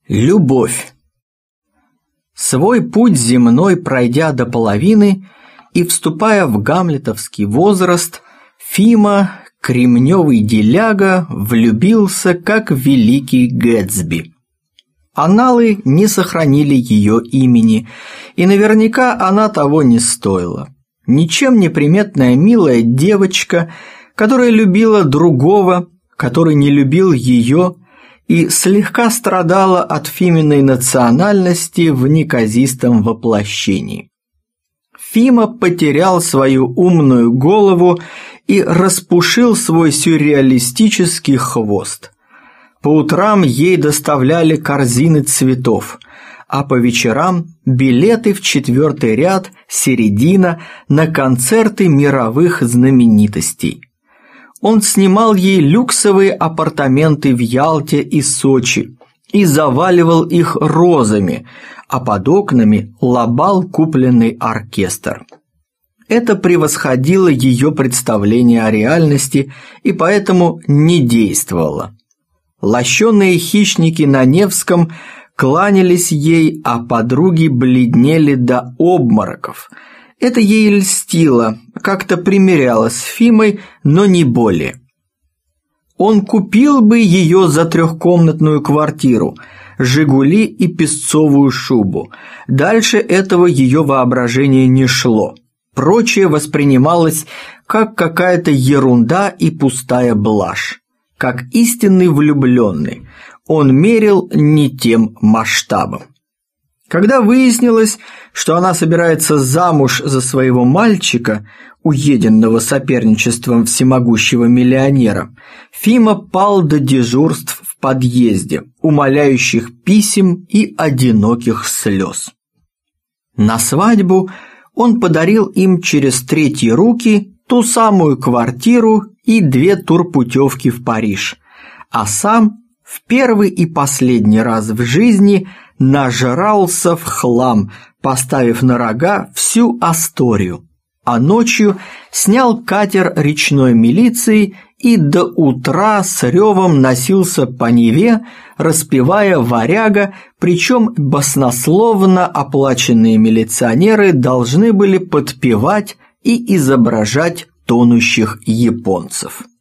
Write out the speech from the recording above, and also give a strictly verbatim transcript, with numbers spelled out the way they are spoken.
Любовь. Свой путь земной пройдя до половины и вступая в гамлетовский возраст, Фима, кремневый деляга, влюбился, как великий Гэтсби. Анналы не сохранили ее имени, и наверняка она того не стоила. Ничем не приметная милая девочка, которая любила другого, который не любил ее, и слегка страдала от Фиминой национальности в неказистом воплощении. Фима потерял свою умную голову и распушил свой сюрреалистический хвост. По утрам ей доставляли корзины цветов, а по вечерам билеты в четвертый ряд, середина, на концерты мировых знаменитостей. Он снимал ей люксовые апартаменты в Ялте и Сочи и заваливал их розами, а под окнами лобал купленный оркестр. Это превосходило ее представление о реальности и поэтому не действовало. Лощеные хищники на Невском кланялись ей, а подруги бледнели до обмороков. Это ей льстило, как-то примирялось с Фимой, но не более. Он купил бы ее за трехкомнатную квартиру, «Жигули» и песцовую шубу. Дальше этого ее воображение не шло. Прочее воспринималось как какая-то ерунда и пустая блажь. Как истинный влюбленный, он мерил не тем масштабом. Когда выяснилось, что она собирается замуж за своего мальчика, уеденного соперничеством всемогущего миллионера, Фима пал до дежурств в подъезде, умоляющих писем и одиноких слез. На свадьбу он подарил им через третьи руки ту самую квартиру и две турпутевки в Париж, а сам в первый и последний раз в жизни нажрался в хлам, поставив на рога всю Асторию, а ночью снял катер речной милиции и до утра с ревом носился по Неве, распевая «Варяга», причем баснословно оплаченные милиционеры должны были подпевать и изображать тонущих японцев.